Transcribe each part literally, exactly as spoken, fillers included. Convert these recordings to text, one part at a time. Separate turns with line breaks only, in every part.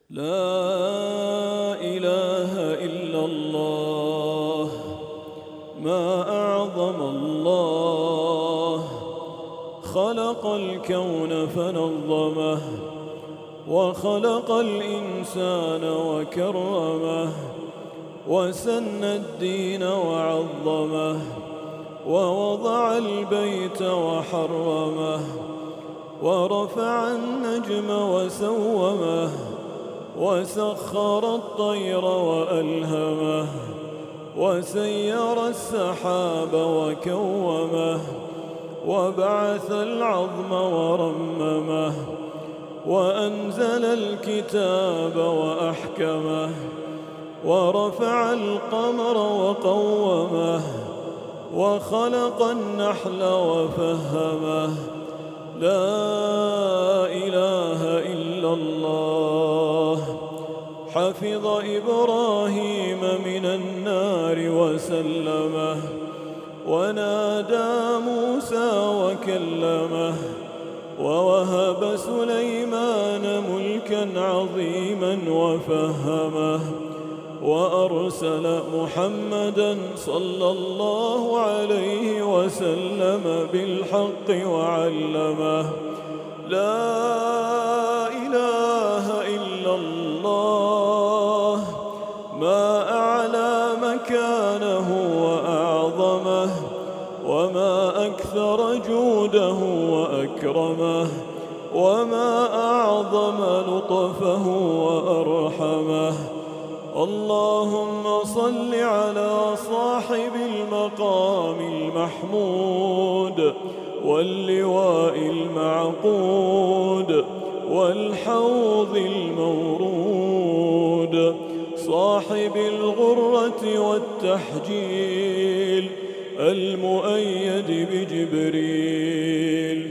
لا إله إلا الله. ما أعظم الله، خلق الكون فنظمه، وخلق الإنسان وكرمه، وسن الدين وعظمه، ووضع البيت وحرمه، ورفع النجم وسومه، وسخر الطير وألهمه، وسير السحاب وكومه، وبعث العظم ورممه، وأنزل الكتاب وأحكمه، ورفع القمر وقومه، وخلق النحل وفهمه. لا إله إلا الله. حفظ إبراهيم من النار وسلمه، ونادى موسى وكلمه، ووهب سليمان ملكا عظيما وفهمه، وأرسل محمدا صلى الله عليه وسلم بالحق وعلمه. لا إله إلا الله. ما أعلى مكانه وأعظمه، وما أكثر جوده وأكرمه، وما أعظم لطفه وأرحمه. اللهم صل على صاحب المقام المحمود، واللواء المعقود، والحوض المورود، صاحب الغرة والتحجيل، المؤيد بجبريل.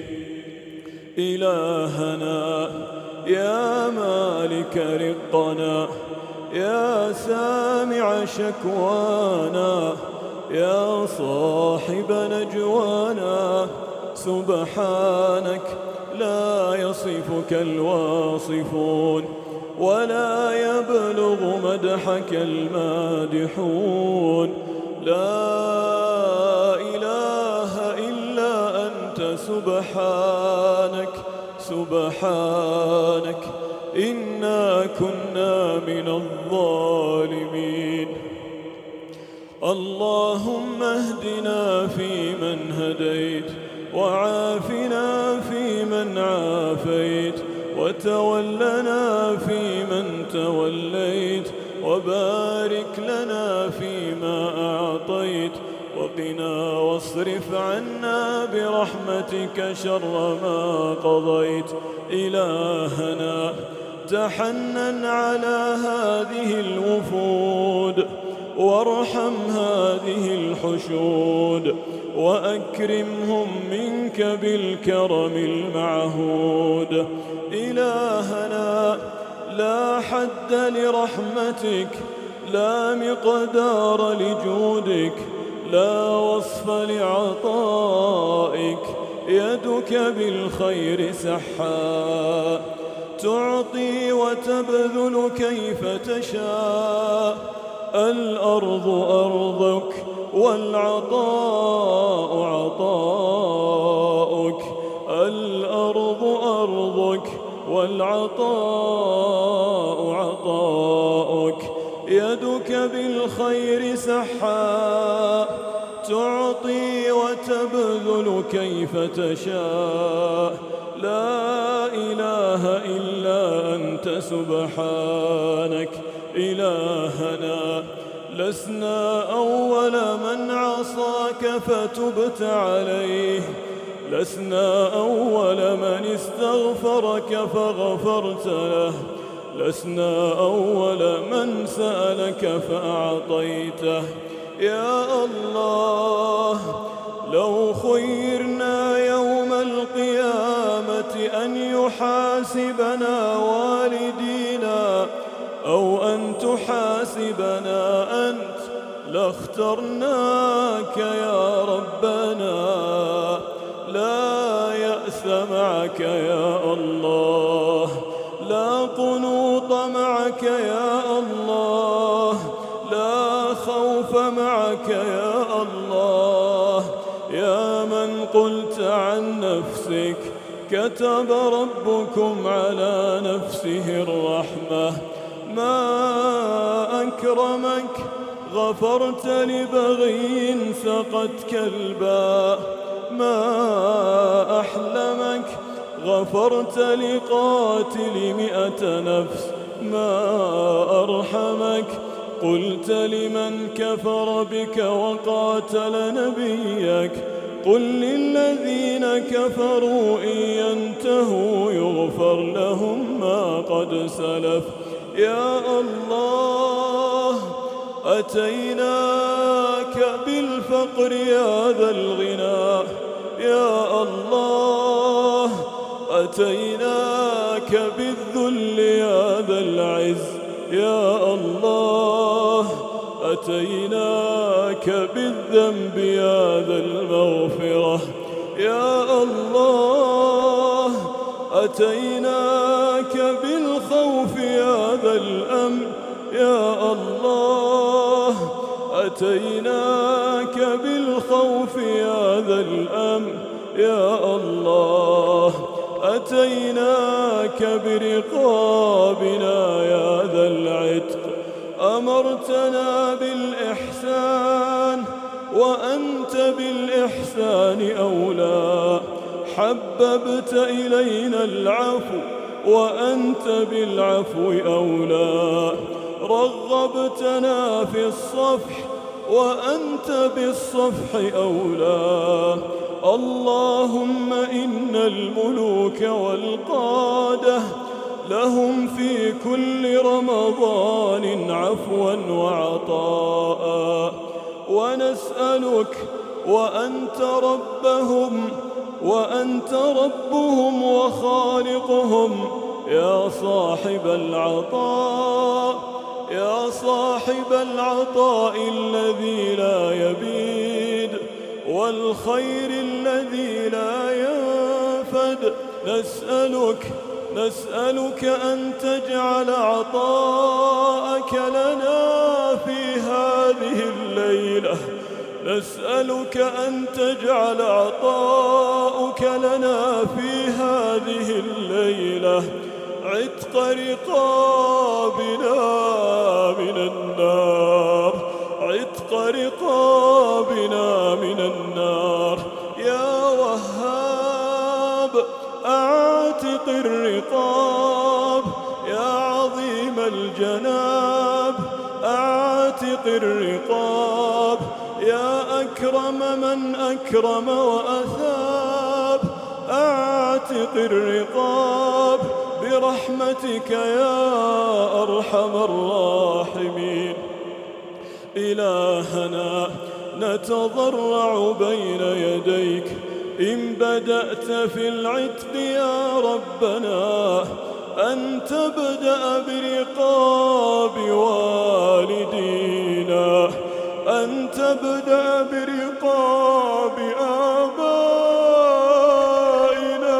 إلهنا يا مالك رقنا، يا سامع شكوانا، يا صاحب نجوانا، سبحانك لا يصفك الواصفون، ولا يبلغ مدحك المادحون. لا إله إلا أنت سبحانك سبحانك إنا كنا من الظالمين. اللهم اهدنا فيمن هديت، وعافنا فيمن عافيت، وتولنا فيمن توليت، وبارك لنا فيما أعطيت، وقنا واصرف عنا برحمتك شر ما قضيت. إلهنا تحنن على هذه الوفود، وارحم هذه الحشود، وأكرمهم منك بالكرم المعهود. إلهنا لا حد لرحمتك، لا مقدار لجودك، لا وصف لعطائك. يدك بالخير سحاء، تعطي وتبذل كيف تشاء. الأرض أرضك، والعطاء عطاؤك. الأرض أرضك، والعطاء عطاؤك. يدك بالخير سحاء، تعطي وتبذل كيف تشاء. لا إله إلا أنت سبحانك. إلهنا لسنا أول من عصاك فتبت عليه، لسنا أول من استغفرك فغفرت له، لسنا أول من سألك فأعطيته. يا الله، لو خيرنا يوم القيامة أن يحاسبنا والدينا أو أن تحاسبنا أنت، لاخترناك يا ربنا. لا يأس معك يا الله، لا قنوط معك يا الله، لا خوف معك يا الله. يا من قلت عن نفسك كتب ربكم على نفسه الرحمة، ما أكرمك غفرت لبغي سقت كلبا، ما أحلمك غفرت لقاتل مئة نفس، ما أرحمك قلت لمن كفر بك وقاتل نبيك. قل للذين كفروا إن ينتهوا يغفر لهم ما قد سلف. يا الله أتيناك بالفقر يا ذا الغنى، يا الله أتيناك بالذل يا ذا العز، يا الله أتيناك بالذنب يا ذا المغفرة، يا الله أتيناك بالخوف يا ذا الأمن، يا الله أتيناك بالخوف يا ذا الأمن، يا الله أتيناك برقابنا يا ذا العتق. أمرتنا بالإحسان وأنت بالإحسان أولى، حببت إلينا العفو وأنت بالعفو أولى، رغبتنا في الصفح وأنت بالصفح أولى. اللهم إن الملوك والقادة لهم في كل رمضان عفوا وعطاء، ونسألك وأنت ربهم وأنت ربهم وخالقهم يا صاحب العطاء، يا صاحب العطاء الذي لا يبيد والخير الذي لا ينفد، نسألك نسألك أن تجعل عطاءك لنا في هذه الليلة، نسألك أن تجعل عطاءك لنا في هذه الليلة عتق رقابنا من النار، عتق رقابنا من النار. يا وهاب أعتق الرقاب، يا عظيم الجناب أعتق الرقاب، يا أكرم من أكرم وأثاب أعتق الرقاب برحمتك يا أرحم الراحمين. إلهنا نتضرع بين يديك، إن بدأت في العتق يا ربنا أن تبدأ برقاب والدينا، أن تبدأ برقاب آبائنا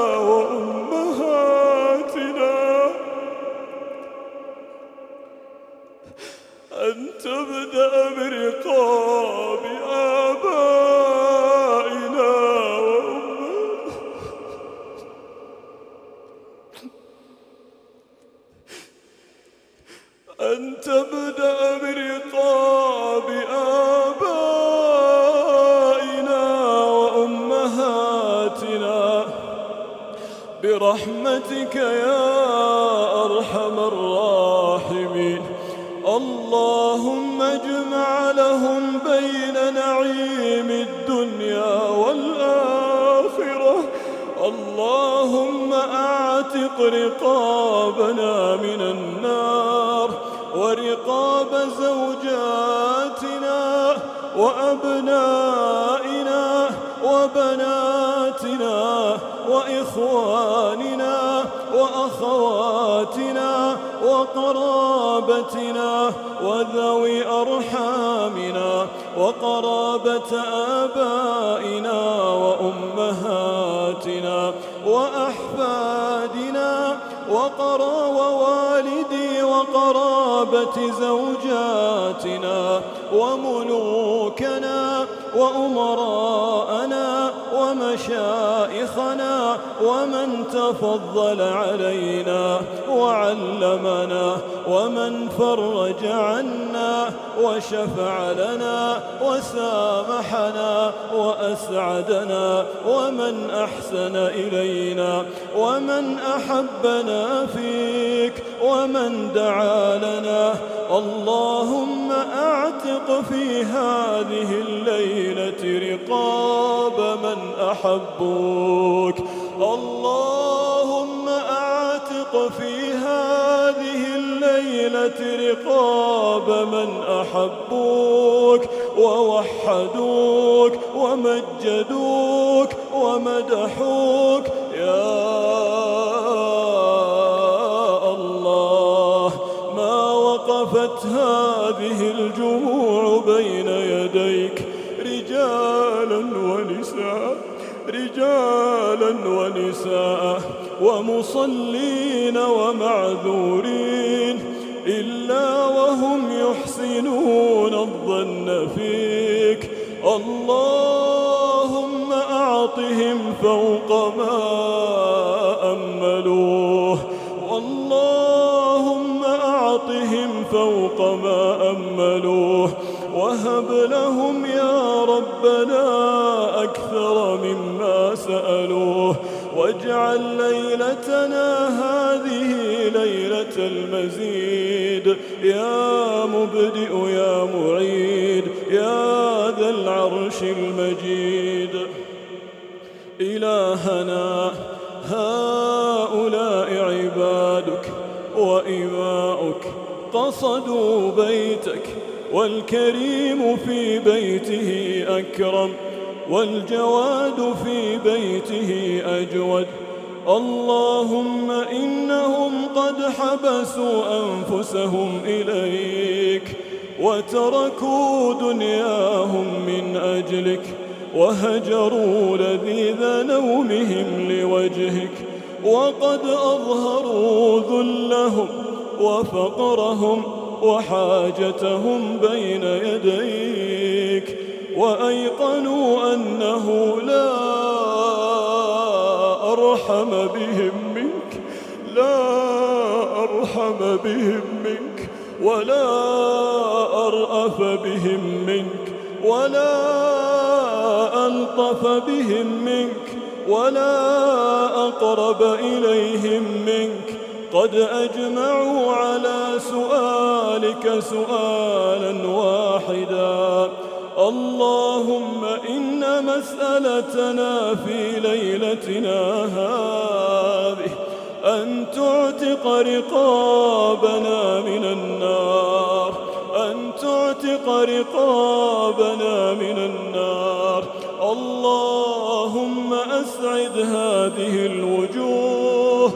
وأمهاتنا، أن تبدأ برقاب آبائنا أن تبدأ برقاب آبائنا وأمهاتنا برحمتك يا أرحم الراحمين. اللهم اجمع لهم بين نعيم الدنيا والآخرة. اللهم أعتق رقابنا من النار ورقاب زوجاتنا وأبنائنا وبناتنا وإخواننا وأخواتنا وقرابتنا وذوي أرحامنا وقرابة آبائنا وأمهاتنا وأحفادنا وقرا ووالدي وقرابة زوجاتنا وملوكنا وأمراءنا ومشائخنا ومن تفضل علينا وعلمنا ومن فرج عنا وشفع لنا وسامحنا وأسعدنا ومن أحسن إلينا ومن أحبنا فيك ومن دعا لنا. اللهم أعتق في هذه الليلة رقاب من أحبوك. اللهم أعتق في هذه الليلة رقاب من أحبوك ووحدوك ومجدوك ومدحوك يا الله. ما وقفت هذه الجموع بين يديك رجالا ونساء رجالا ونساء ومصلين ومعذورين إلا وهم يحسنون الظن فيك. اللهم أعطهم فوق ما أملوه. اللهم أعطهم فوق ما أملوه وهب لهم يا ربنا أكثر مما سألوه. واجعل ليلتنا هذه ليلة المزيد يا مبدئ يا معيد يا ذا العرش المجيد. إلهنا هؤلاء عبادك وإماؤك قصدوا بيتك والكريم في بيته أكرم والجواد في بيته أجود. اللهم إنهم قد حبسوا أنفسهم إليك وتركوا دنياهم من أجلك وهجروا لذيذ نومهم لوجهك وقد أظهروا ذلهم وفقرهم وحاجتهم بين يديك وأيقنوا أنه لا أرحم بهم منك لا أرحم بهم منك ولا أرأف بهم منك ولا ألطف بهم منك ولا أقرب إليهم منك. قد أجمعوا على سؤالك سؤالا واحدا. اللهم إن مسألتنا في ليلتنا هذه أن تعتق رقابنا من النار أن تعتق رقابنا من النار. اللهم أسعد هذه الوجوه.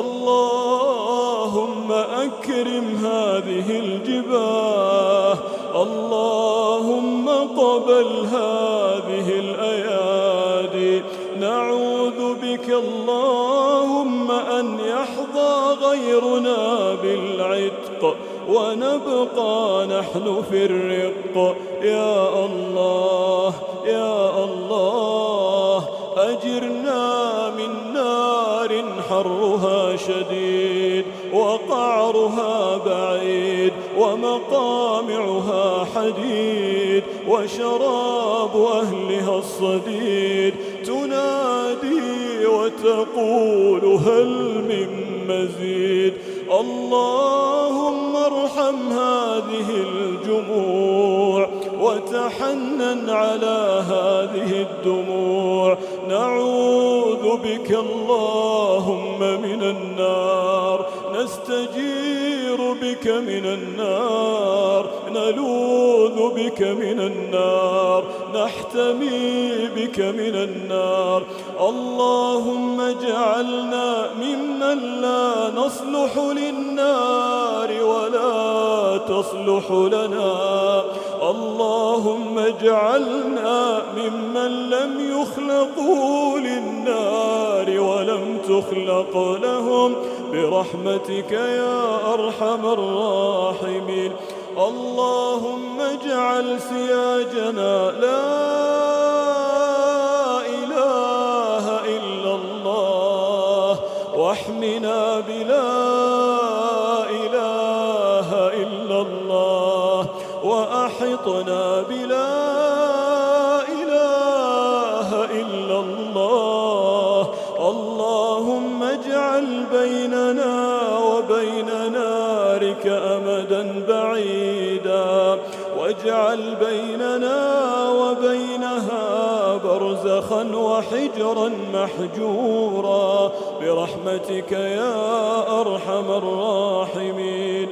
اللهم أكرم هذه الجباه. اللهم قبل هذه الأيادي. نعوذ بك اللهم أن يحظى غيرنا بالعتق ونبقى نحن في الرق. يا الله يا الله أجرنا من نار حرها شديد وقعرها بعيد ومقامعها حديد وشراب أهلها الصديد. تنادي وتقول هل من مزيد. اللهم ارحم هذه الجموع وتحنن على هذه الدموع. نعوذ بك اللهم من النار. نستجير بك من النار. نلوذ بك من النار. نحتمي بك من النار. اللهم اجعلنا ممن لا نصلح للنار ولا تصلح لنا. اللهم اجعلنا ممن لم يخلقوا للنار ولم تخلق لهم برحمتك يا أرحم الراحمين. اللهم اجعل سياجنا لا إله إلا الله، واحمنا بلا إله إلا الله، وأحطنا بلا إله إلا الله. اللهم اجعل بيننا وبين نارك أمدا بعيدا، واجعل بيننا وبينها برزخا وحجرا محجورا برحمتك يا أرحم الراحمين.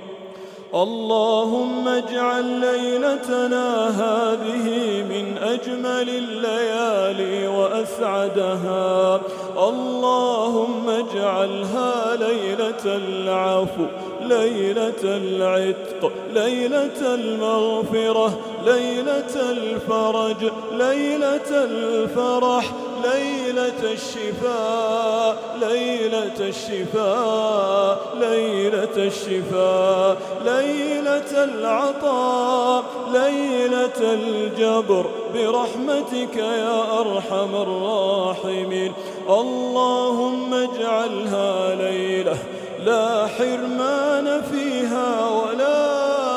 اللهم اجعل ليلتنا هذه من أجمل الليالي وأسعدها. اللهم اجعلها ليلة العفو، ليلة العتق، ليلة المغفرة، ليلة الفرج، ليلة الفرح، ليلة الشفاء، ليلة الشفاء، ليلة الشفاء، ليلة العطاء، ليلة الجبر برحمتك يا أرحم الراحمين. اللهم اجعلها ليلة لا حرمان فيها ولا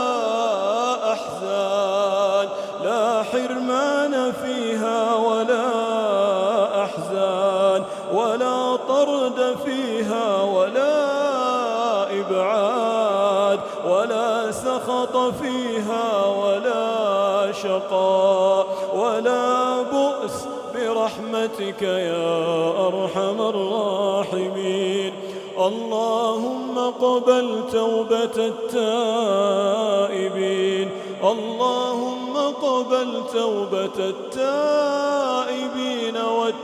أحزان، لا حرمان فيها ولا أحزان، ولا طرد فيها ولا إبعاد، ولا سخط فيها ولا شقاء ولا بؤس برحمتك يا أرحم الراحمين. اللهم قبل توبة التائبين، اللهم قبل توبة التائبين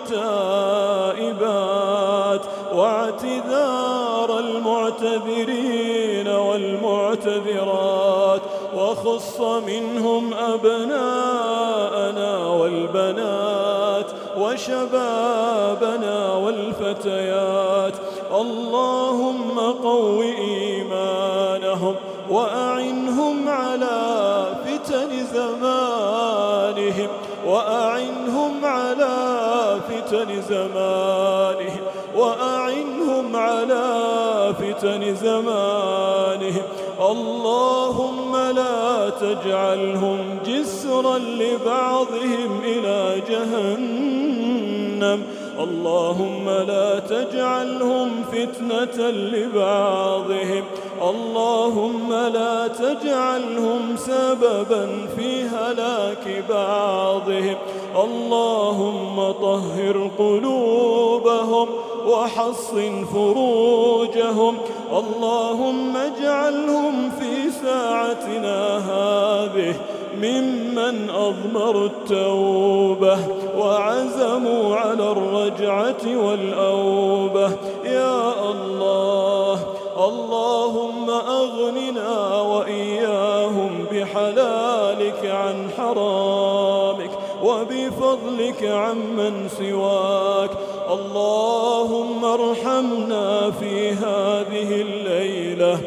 والتائبات، واعتذار المعتذرين والمعتذرات، وخص منهم أبناءنا والبنات وشبابنا والفتيات. اللهم قو إيمانهم وأعنهم على فتن زمانهم، وأعنهم على فتن زمانهم، وأعنهم على فتن زمانهم. اللهم لا تجعلهم جسرا لبعضهم إلى جهنم، اللهم لا تجعلهم فتنة لبعضهم، اللهم لا تجعلهم سببا في هلاك بعضهم. اللهم طهر قلوبهم وحصن فروجهم. اللهم اجعلهم في ساعتنا هذه ممن أضمروا التوبة وعزموا على الرجعة والأوبة يا الله. اللهم أغننا وإياهم بحلالك عن حرامك وبفضلك عمن سواك. اللهم ارحمنا في هذه الليلة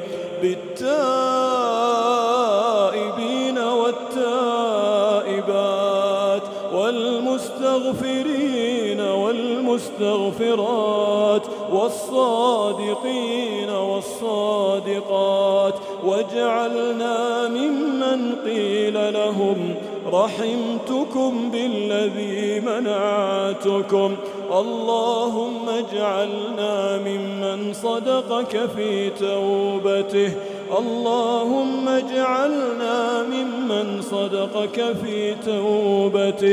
بالتائبين والتائبات والمستغفرين والمستغفرات والصادقين والصادقات، واجعلنا ممن قيل لهم رحمتكم بالذي منعتكم. اللهم اجعلنا ممن صدقك في توبته. اللهم اجعلنا ممن صدقك في توبته.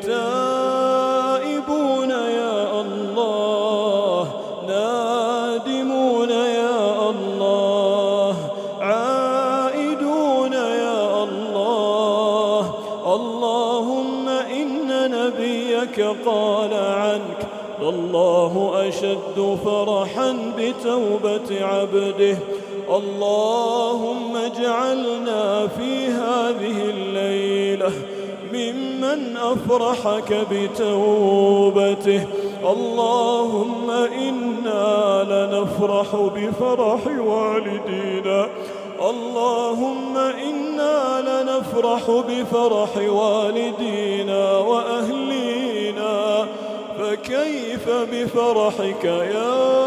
تائبون يا الله، نادمون يا الله، عائدون يا الله. اللهم إن نبيك قال عنك: الله أشد فرحا بتوبة عبده. اللهم اجعلنا في هذه الليلة ممن أفرحك بتوبته. اللهم إنا لنفرح بفرح والدينا اللهم إنا لنفرح بفرح والدينا وأهلينا فكيف بفرحك يا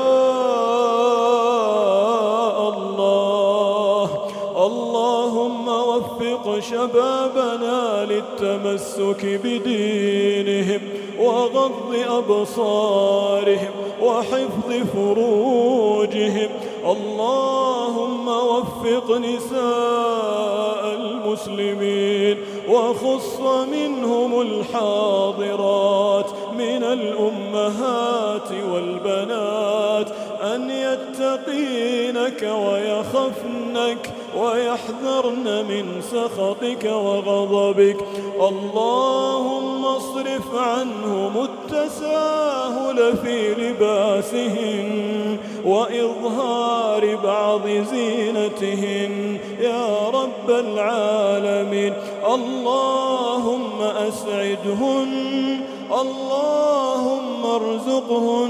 الله. اللهم وفق شبابنا للتمسك بدينهم وغض أبصارهم وحفظ فروجهم. اللهم وفق نساء المسلمين وخص منهم الحاضرات من الأمهات والبنات أن يتقينك ويخفنك ويحذرن من سخطك وغضبك. اللهم اصرف عنهم التساهل في لباسهن وإظهار بعض زينتهن يا رب العالمين. اللهم أسعدهن اللهم ارزقهن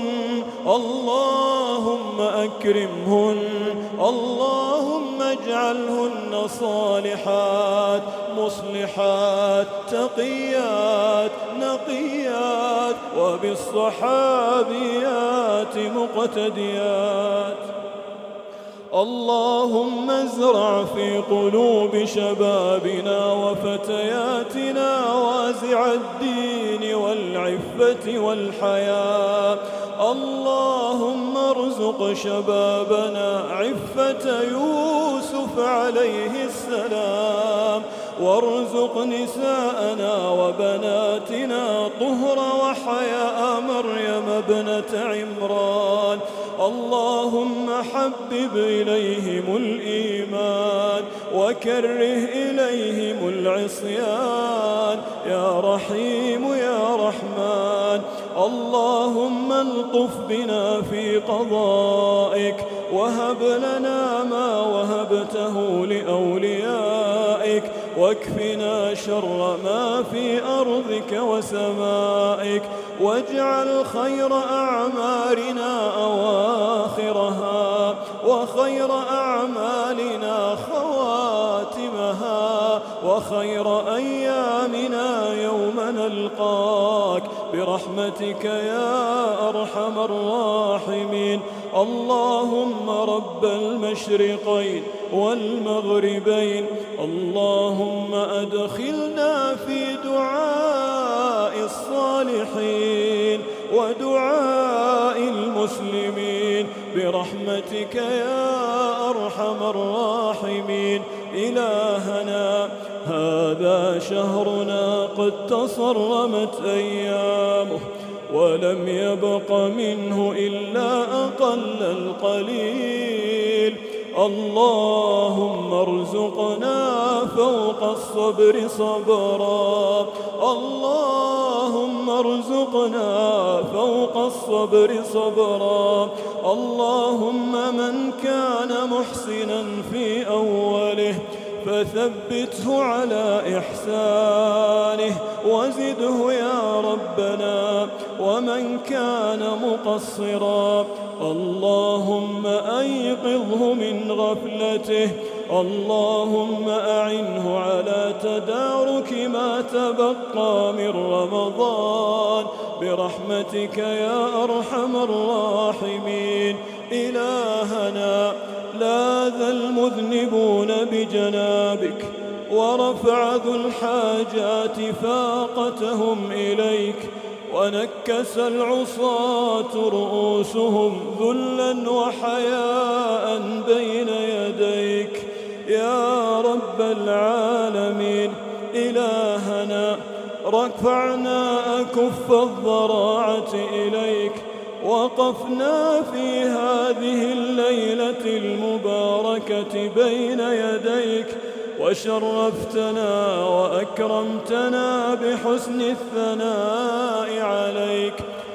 اللهم أكرمهن اللهم اجعلهن صالحات مصلحات تقيات نقيات وبالصحابيات مقتديات. اللهم ازرع في قلوب شبابنا وفتياتنا وازع الدين والعفة والحياة. اللهم ارزق شبابنا عفة يوسف عليه السلام وارزق نساءنا وبناتنا طهر وحياء مريم ابنة عمران. اللهم حبب إليهم الإيمان وكره إليهم العصيان يا رحيم يا رحمن. اللهم الطف بنا في قضائك وهب لنا ما وهبته لأوليائك واكفنا شر ما في أرضك وسمائك واجعل خير أعمارنا أواخرها وخير أعمالنا خواتمها وخير أيامنا يوم نلقاك برحمتك يا أرحم الراحمين. اللهم رب المشرقين والمغربين اللهم أدخلنا في دعاء الصالحين ودعاء المسلمين برحمتك يا أرحم الراحمين. إلهنا هذا شهرنا قد تصرمت أيامه ولم يبق منه إلا أقل القليل. اللهم ارزقنا فوق الصبر صبرا اللهم ارزقنا فوق الصبر صبرا. اللهم من كان محسنا في أوله فثبته على إحسانه وزده يا ربنا ومن كان مقصرا اللهم أيقظه من غفلته اللهم أعنه على تدارك ما تبقى من رمضان برحمتك يا أرحم الراحمين. إلهنا لاذ المذنبون بجنابك ورفع ذو الحاجات فاقتهم إليك ونكس العصاة رؤوسهم ذلا وحياء بين يديك يا رب العالمين. إلهنا رفعنا أكف الضراعة إليك وقفنا في هذه الليلة المباركة بين يديك وشرفتنا وأكرمتنا بحسن الثناء عليك.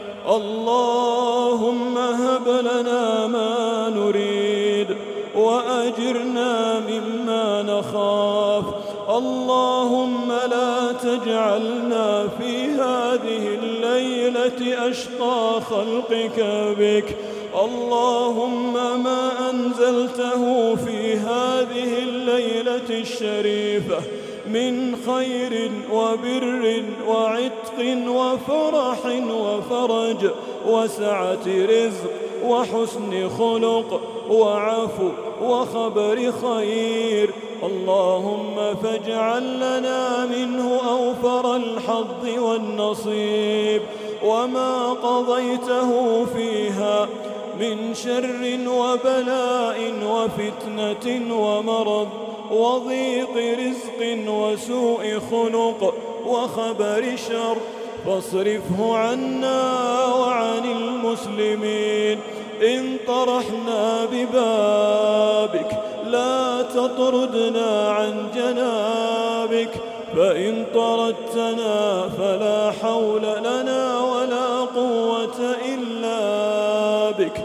اللهم هب لنا ما نريد وأجرنا مما نخاف. اللهم لا تجعلنا في هذه الليلة أشقى خلقك بك. اللهم ما أنزلته في هذه الليلة الشريفة من خير وبر وعتق وفرح وفرج وسعة رزق وحسن خلق وعفو وخبر خير، اللهم فاجعل لنا منه أوفر الحظ والنصيب. وما قضيته فيها من شر وبلاء وفتنة ومرض وضيق رزق وسوء خلق وخبر شر فاصرفه عنا وعن المسلمين. إن طرحنا ببابك لا تطردنا عن جنابك، فإن طردتنا فلا حول لنا ولا قوة إلا بك.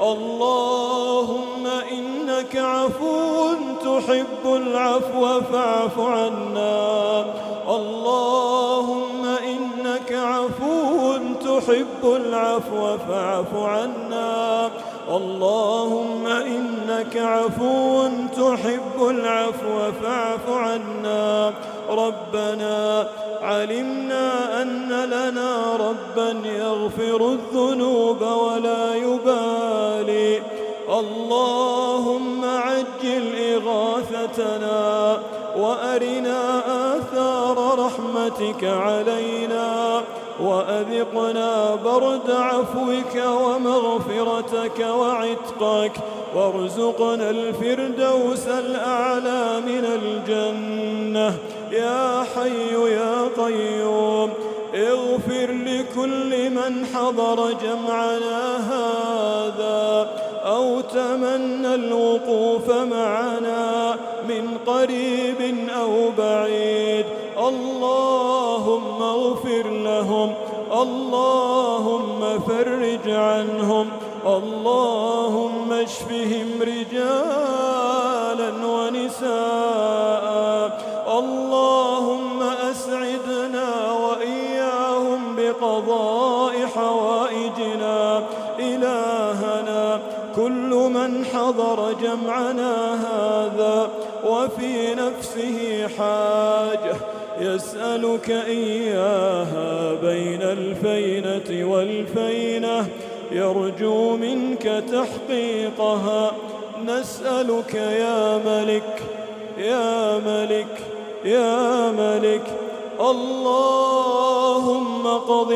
اللهم إنك عفو تحب العفو فاعف عنا. اللهم إنك عفو تحب العفو فاعف عنا. اللهم إنك عفو تحب العفو فاعف عنا. ربنا علمنا أن لنا ربا يغفر الذنوب ولا يبالي. اللهم عجل إغاثتنا وأرنا آثار رحمتك علينا، وأذقنا برد عفوك ومغفرتك وعتقك، وارزقنا الفردوس الأعلى من الجنة. يا حي يا قيوم اغفر لكل من حضر جمعنا هذا أو تمنى الوقوف معنا من قريب أو بعيد. اللهم اغفر لهم، اللهم فرج عنهم، اللهم اشفهم رجالا ونساء. اللهم أسعدنا وإياهم بقضاء حوائجنا. إلهنا كل من حضر جمعنا هذا وفي نفسه حاجة يسألك إياها بين الفينة والفينة يرجو منك تحقيقها، نسألك يا ملك يا ملك يا ملك. اللهم اقض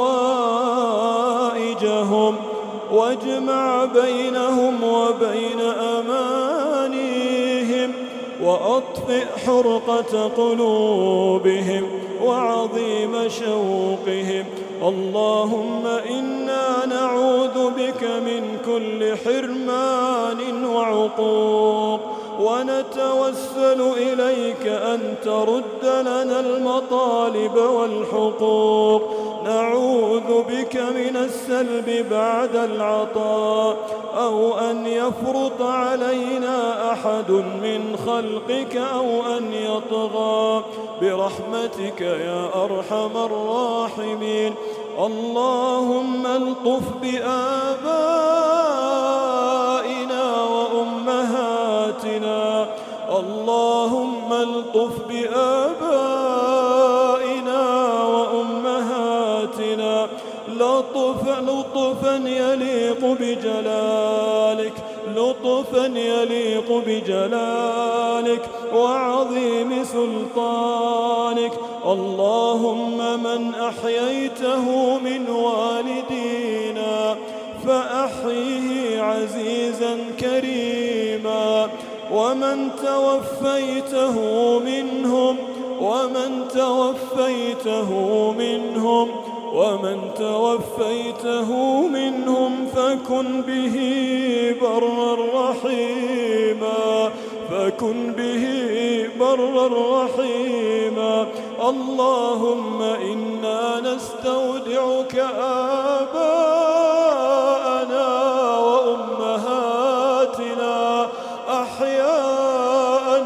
حوائجهم واجمع بينهم وبين أمانيهم، وأطفئ حرقة قلوبهم وعظيم شوقهم. اللهم إنا نعوذ بك من كل حرمان وعقوق، ونتوسل إليك أن ترد لنا المطالب والحقوق. نعوذ بك من السلب بعد العطاء، أو أن يفرط علينا أحد من خلقك أو أن يطغى، برحمتك يا أرحم الراحمين. اللهم الطف بآبائنا وأمهاتنا، اللهم الطف بآبائنا وأمهاتنا لطفا لطفا يليق بجلالك، لطفا يليق بجلالك وعظيم سلطانك. اللهم من أحييته من والدينا فأحيه عزيزا كريما، ومن توفيته منهم ومن توفيته منهم ومن توفيته منهم فكن به برا رحيما، فكن به برا رحيما. اللهم إنا نستودعك آباءنا وأمهاتنا أحياء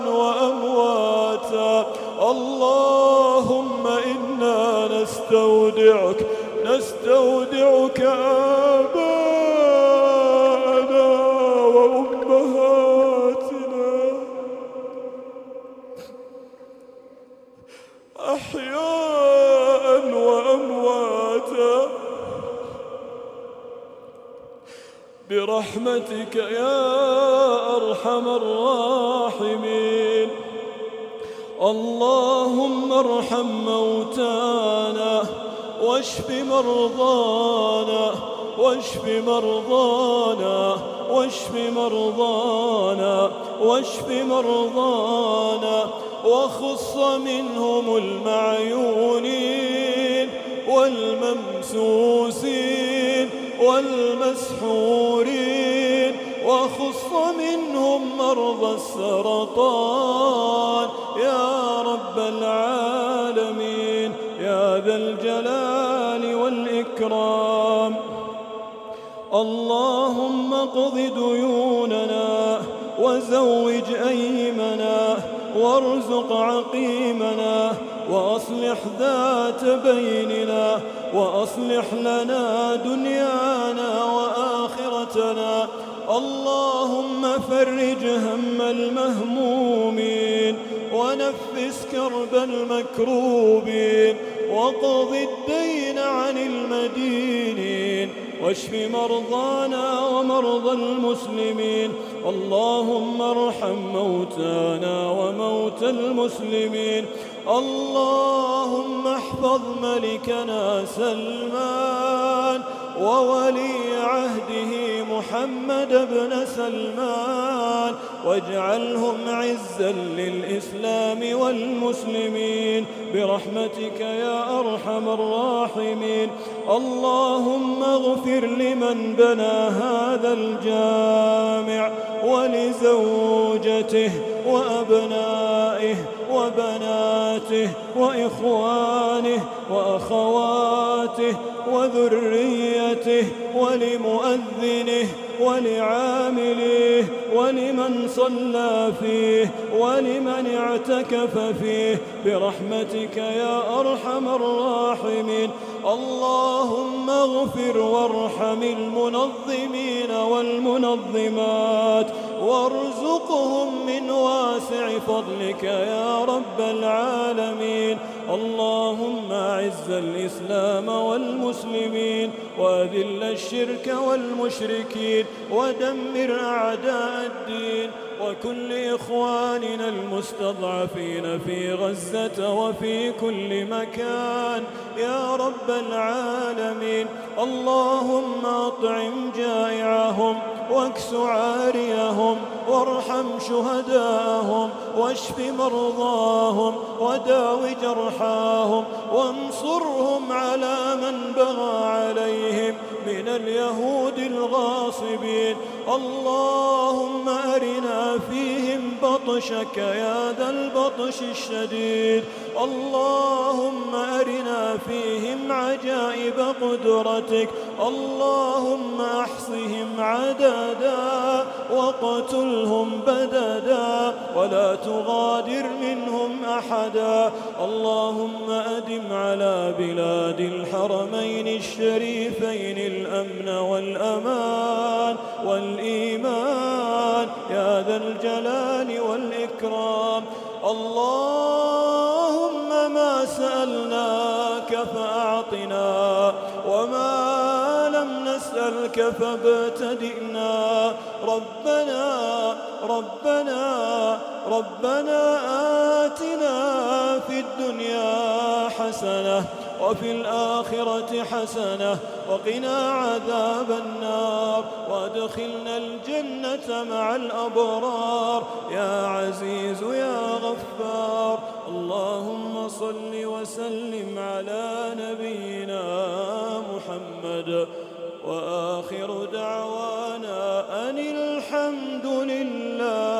وأمواتا. اللهم إنا نستودعك ونستودعك آباءنا وأمهاتنا أحياء وأمواتا برحمتك يا أرحم الراحمين. اللهم ارحم موتانا واشف مرضانا واشف مرضانا واشف مرضانا واشف مرضانا وخص منهم المعيونين والممسوسين والمسحورين، وخص منهم مرضى السرطان يا رب العالمين يا ذا الجلال والإكرام. اللهم اقض ديوننا وزوج أيمنا وارزق عقيمنا وأصلح ذات بيننا وأصلح لنا دنيانا وآخرتنا. اللهم فرج هم المهمومين ونفس كرب المكروبين وقض الدين عن المدينين واشف مرضانا ومرضى المسلمين. اللهم ارحم موتانا وموتى المسلمين. اللهم احفظ ملكنا سلمان وولي عهده محمد بن سلمان واجعلهم عزا للإسلام والمسلمين برحمتك يا أرحم الراحمين. اللهم اغفر لمن بنى هذا الجامع ولزوجته وأبنائه وبناته وإخوانه وأخواته وذريته ولمؤذنه ولعامله ولمن صلى فيه ولمن اعتكف فيه برحمتك يا أرحم الراحمين. اللهم اغفر وارحم المنظمين والمنظمات وارزقهم من واسع فضلك يا رب العالمين. اللهم أعز الإسلام والمسلمين وأذل الشرك والمشركين ودمر أعداء الدين وكل إخواننا المستضعفين في غزة وفي كل مكان يا رب العالمين. اللهم أطعم جائعهم واكس عاريهم وارحم شهداءهم واشف مرضاهم وداو جرحاهم وانصرهم على من بغى عليهم من اليهود الغاصبين. اللهم أرنا فيهم بطشك يا ذا البطش الشديد. اللهم أرنا فيهم عجائب قدرتك. اللهم أحصهم عددا وقتلهم بددا ولا تغادر منهم أحدا. اللهم أدم على بلاد الحرمين الشريفين الأمن والأمان والإيمان يا ذا الجلال والإكرام. اللهم ما سألناك فأعطنا وما لم نسألك فابتدئنا. ربنا ربنا ربنا آتنا في الدنيا حسنة وفي الآخرة حسنة وقنا عذاب النار وادخلنا الجنة مع الأبرار يا عزيز يا غفار. اللهم صل وسلم على نبينا محمد وآخر دعوانا أن الحمد لله